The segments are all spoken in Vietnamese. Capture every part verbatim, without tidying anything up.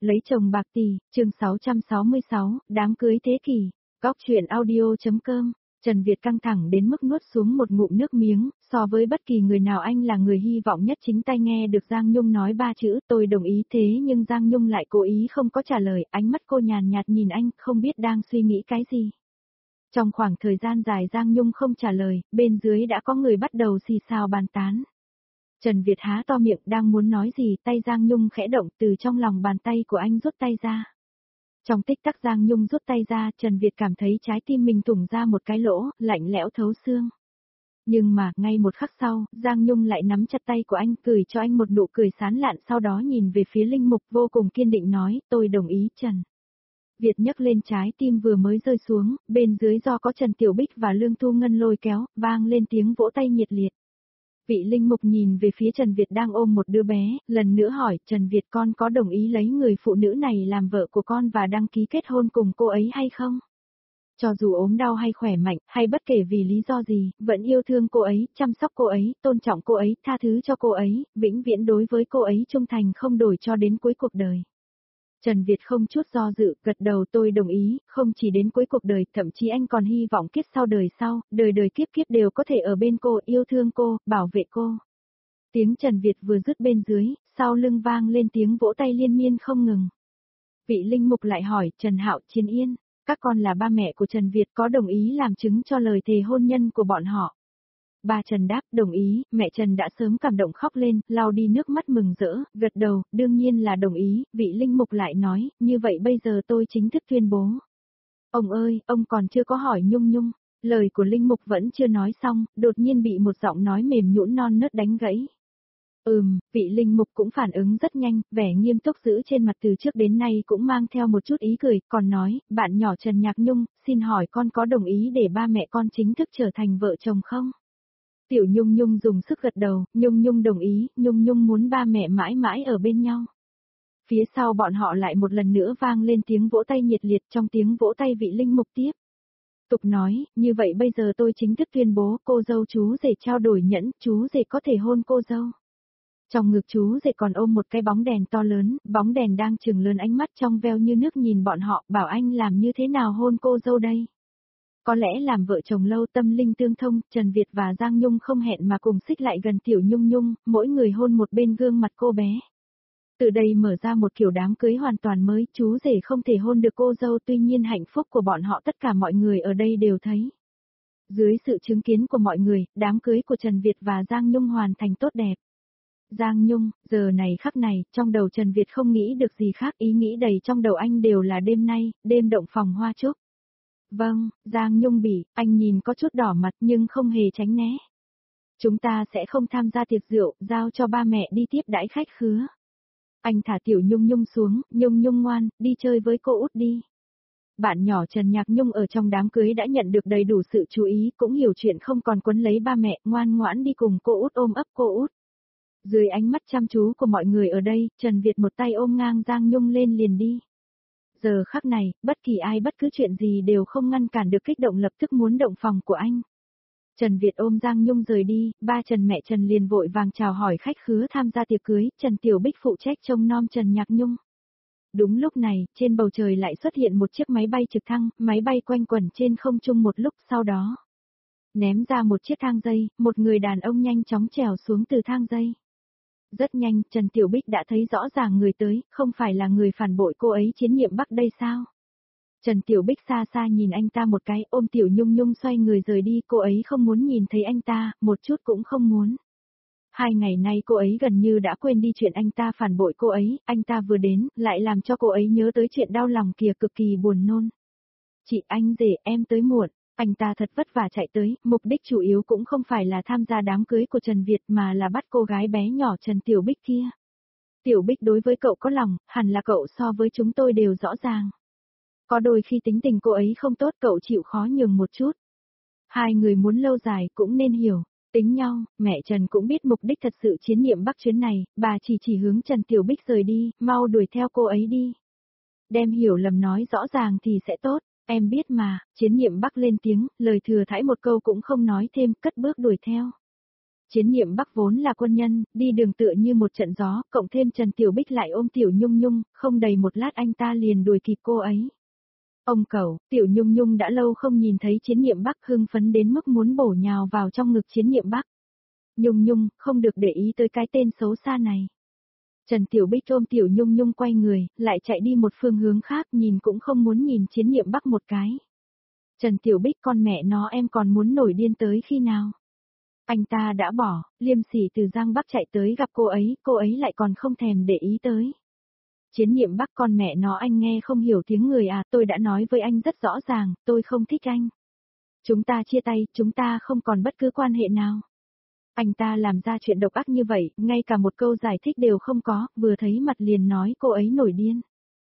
Lấy chồng bạc tỷ, chương sáu trăm sáu mươi sáu, đám cưới thế kỷ. Góc chuyện audio.com. Trần Việt căng thẳng đến mức nuốt xuống một ngụm nước miếng, so với bất kỳ người nào anh là người hy vọng nhất chính tay nghe được Giang Nhung nói ba chữ tôi đồng ý, thế nhưng Giang Nhung lại cố ý không có trả lời, ánh mắt cô nhàn nhạt nhìn anh, không biết đang suy nghĩ cái gì. Trong khoảng thời gian dài Giang Nhung không trả lời, bên dưới đã có người bắt đầu xì xào bàn tán. Trần Việt há to miệng đang muốn nói gì, tay Giang Nhung khẽ động, từ trong lòng bàn tay của anh rút tay ra. Trong tích tắc Giang Nhung rút tay ra, Trần Việt cảm thấy trái tim mình thủng ra một cái lỗ, lạnh lẽo thấu xương. Nhưng mà, ngay một khắc sau, Giang Nhung lại nắm chặt tay của anh, cười cho anh một nụ cười sán lạn, sau đó nhìn về phía Linh Mục vô cùng kiên định nói, tôi đồng ý Trần. Việt nhấc lên trái tim vừa mới rơi xuống, bên dưới do có Trần Tiểu Bích và Lương Thu Ngân lôi kéo, vang lên tiếng vỗ tay nhiệt liệt. Vị Linh Mục nhìn về phía Trần Việt đang ôm một đứa bé, lần nữa hỏi, Trần Việt con có đồng ý lấy người phụ nữ này làm vợ của con và đăng ký kết hôn cùng cô ấy hay không? Cho dù ốm đau hay khỏe mạnh, hay bất kể vì lý do gì, vẫn yêu thương cô ấy, chăm sóc cô ấy, tôn trọng cô ấy, tha thứ cho cô ấy, vĩnh viễn đối với cô ấy trung thành không đổi cho đến cuối cuộc đời. Trần Việt không chút do dự, gật đầu tôi đồng ý, không chỉ đến cuối cuộc đời, thậm chí anh còn hy vọng kiếp sau đời sau, đời đời kiếp kiếp đều có thể ở bên cô, yêu thương cô, bảo vệ cô. Tiếng Trần Việt vừa dứt bên dưới, sau lưng vang lên tiếng vỗ tay liên miên không ngừng. Vị Linh Mục lại hỏi, Trần Hạo, Chiến Yên, các con là ba mẹ của Trần Việt có đồng ý làm chứng cho lời thề hôn nhân của bọn họ? Ba Trần đáp, đồng ý, mẹ Trần đã sớm cảm động khóc lên, lau đi nước mắt mừng rỡ, gật đầu, đương nhiên là đồng ý, vị Linh Mục lại nói, như vậy bây giờ tôi chính thức tuyên bố. Ông ơi, ông còn chưa có hỏi Nhung Nhung, lời của Linh Mục vẫn chưa nói xong, đột nhiên bị một giọng nói mềm nhũn non nớt đánh gãy. Ừm, vị Linh Mục cũng phản ứng rất nhanh, vẻ nghiêm túc giữ trên mặt từ trước đến nay cũng mang theo một chút ý cười, còn nói, bạn nhỏ Trần Nhạc Nhung, xin hỏi con có đồng ý để ba mẹ con chính thức trở thành vợ chồng không? Tiểu Nhung Nhung dùng sức gật đầu, Nhung Nhung đồng ý, Nhung Nhung muốn ba mẹ mãi mãi ở bên nhau. Phía sau bọn họ lại một lần nữa vang lên tiếng vỗ tay nhiệt liệt, trong tiếng vỗ tay vị Linh Mục tiếp tục nói, như vậy bây giờ tôi chính thức tuyên bố cô dâu chú rể trao đổi nhẫn, chú rể có thể hôn cô dâu. Trong ngực chú rể còn ôm một cái bóng đèn to lớn, bóng đèn đang trừng lớn ánh mắt trong veo như nước nhìn bọn họ, bảo anh làm như thế nào hôn cô dâu đây. Có lẽ làm vợ chồng lâu tâm linh tương thông, Trần Việt và Giang Nhung không hẹn mà cùng xích lại gần Tiểu Nhung Nhung, mỗi người hôn một bên gương mặt cô bé. Từ đây mở ra một kiểu đám cưới hoàn toàn mới, chú rể không thể hôn được cô dâu, tuy nhiên hạnh phúc của bọn họ tất cả mọi người ở đây đều thấy. Dưới sự chứng kiến của mọi người, đám cưới của Trần Việt và Giang Nhung hoàn thành tốt đẹp. Giang Nhung, giờ này khắc này, trong đầu Trần Việt không nghĩ được gì khác, ý nghĩ đầy trong đầu anh đều là đêm nay, đêm động phòng hoa trúc. Vâng, Giang Nhung bỉ, anh nhìn có chút đỏ mặt nhưng không hề tránh né. Chúng ta sẽ không tham gia tiệc rượu, giao cho ba mẹ đi tiếp đãi khách khứa. Anh thả Tiểu Nhung Nhung xuống, Nhung Nhung ngoan, đi chơi với cô út đi. Bạn nhỏ Trần Nhạc Nhung ở trong đám cưới đã nhận được đầy đủ sự chú ý, cũng hiểu chuyện không còn quấn lấy ba mẹ, ngoan ngoãn đi cùng cô út ôm ấp cô út. Dưới ánh mắt chăm chú của mọi người ở đây, Trần Việt một tay ôm ngang Giang Nhung lên liền đi. Giờ khắc này, bất kỳ ai bất cứ chuyện gì đều không ngăn cản được kích động lập tức muốn động phòng của anh. Trần Việt ôm Giang Nhung rời đi, ba Trần mẹ Trần liền vội vàng chào hỏi khách khứa tham gia tiệc cưới, Trần Tiểu Bích phụ trách trông nom Trần Nhạc Nhung. Đúng lúc này, trên bầu trời lại xuất hiện một chiếc máy bay trực thăng, máy bay quanh quẩn trên không trung một lúc sau đó. Ném ra một chiếc thang dây, một người đàn ông nhanh chóng trèo xuống từ thang dây. Rất nhanh, Trần Tiểu Bích đã thấy rõ ràng người tới, không phải là người phản bội cô ấy Chiến Nhiệm Bắc đây sao? Trần Tiểu Bích xa xa nhìn anh ta một cái, ôm Tiểu Nhung Nhung xoay người rời đi, cô ấy không muốn nhìn thấy anh ta, một chút cũng không muốn. Hai ngày nay cô ấy gần như đã quên đi chuyện anh ta phản bội cô ấy, anh ta vừa đến, lại làm cho cô ấy nhớ tới chuyện đau lòng kìa, cực kỳ buồn nôn. Chị anh rể, em tới muộn. Anh ta thật vất vả chạy tới, mục đích chủ yếu cũng không phải là tham gia đám cưới của Trần Việt mà là bắt cô gái bé nhỏ Trần Tiểu Bích kia. Tiểu Bích đối với cậu có lòng, hẳn là cậu so với chúng tôi đều rõ ràng. Có đôi khi tính tình cô ấy không tốt, cậu chịu khó nhường một chút. Hai người muốn lâu dài cũng nên hiểu, tính nhau, mẹ Trần cũng biết mục đích thật sự Chiến Nhiệm Bắc chuyến này, bà chỉ chỉ hướng Trần Tiểu Bích rời đi, mau đuổi theo cô ấy đi. Đem hiểu lầm nói rõ ràng thì sẽ tốt. Em biết mà, Chiến Nhiệm Bắc lên tiếng, lời thừa thãi một câu cũng không nói thêm, cất bước đuổi theo. Chiến Niệm Bắc vốn là quân nhân, đi đường tựa như một trận gió, cộng thêm Trần Tiểu Bích lại ôm Tiểu Nhung Nhung, không đầy một lát anh ta liền đuổi kịp cô ấy. Ông cẩu, Tiểu Nhung Nhung đã lâu không nhìn thấy Chiến Niệm Bắc, hưng phấn đến mức muốn bổ nhào vào trong ngực Chiến Niệm Bắc. Nhung Nhung, không được để ý tới cái tên xấu xa này. Trần Tiểu Bích ôm Tiểu Nhung Nhung quay người, lại chạy đi một phương hướng khác, nhìn cũng không muốn nhìn Chiến Niệm Bắc một cái. Trần Tiểu Bích, con mẹ nó, em còn muốn nổi điên tới khi nào? Anh ta đã bỏ, liêm sỉ từ Giang Bắc chạy tới gặp cô ấy, cô ấy lại còn không thèm để ý tới. Chiến Niệm Bắc, con mẹ nó, anh nghe không hiểu tiếng người à, tôi đã nói với anh rất rõ ràng, tôi không thích anh. Chúng ta chia tay, chúng ta không còn bất cứ quan hệ nào. Anh ta làm ra chuyện độc ác như vậy, ngay cả một câu giải thích đều không có, vừa thấy mặt liền nói cô ấy nổi điên.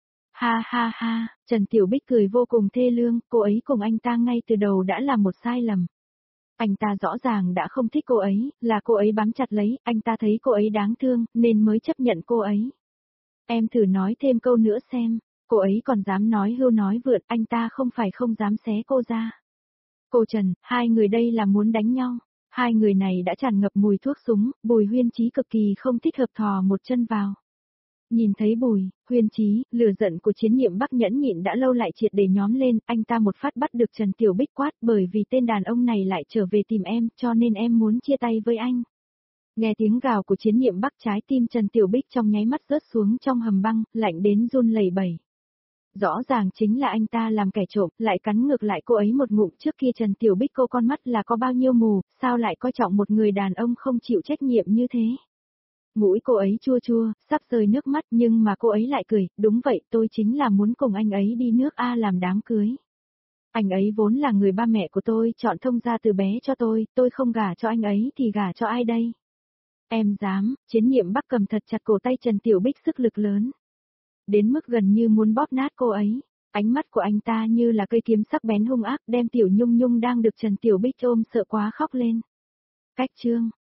Ha ha ha, Trần Tiểu Bích cười vô cùng thê lương, cô ấy cùng anh ta ngay từ đầu đã là một sai lầm. Anh ta rõ ràng đã không thích cô ấy, là cô ấy bám chặt lấy, anh ta thấy cô ấy đáng thương, nên mới chấp nhận cô ấy. Em thử nói thêm câu nữa xem, cô ấy còn dám nói hưu nói vượt, anh ta không phải không dám xé cô ra. Cô Trần, hai người đây là muốn đánh nhau. Hai người này đã tràn ngập mùi thuốc súng, Bùi Huyên Chí cực kỳ không thích hợp thò một chân vào. Nhìn thấy Bùi, Huyên Chí, lửa giận của Chiến Niệm Bắc nhẫn nhịn đã lâu lại triệt để nhóm lên, anh ta một phát bắt được Trần Tiểu Bích quát, bởi vì tên đàn ông này lại trở về tìm em, cho nên em muốn chia tay với anh. Nghe tiếng gào của Chiến Niệm Bắc, trái tim Trần Tiểu Bích trong nháy mắt rớt xuống trong hầm băng, lạnh đến run lẩy bẩy. Rõ ràng chính là anh ta làm kẻ trộm, lại cắn ngược lại cô ấy một ngụm. Trước kia Trần Tiểu Bích cô con mắt là có bao nhiêu mù, sao lại coi trọng một người đàn ông không chịu trách nhiệm như thế. Mũi cô ấy chua chua, sắp rơi nước mắt, nhưng mà cô ấy lại cười, đúng vậy, tôi chính là muốn cùng anh ấy đi nước A làm đám cưới. Anh ấy vốn là người ba mẹ của tôi, chọn thông gia từ bé cho tôi, tôi không gả cho anh ấy thì gả cho ai đây? Em dám, Chiến Niệm Bắc cầm thật chặt cổ tay Trần Tiểu Bích sức lực lớn. Đến mức gần như muốn bóp nát cô ấy. Ánh mắt của anh ta như là cây kiếm sắc bén hung ác, đem Tiểu Nhung Nhung đang được Trần Tiểu Bích ôm sợ quá khóc lên. Cách chương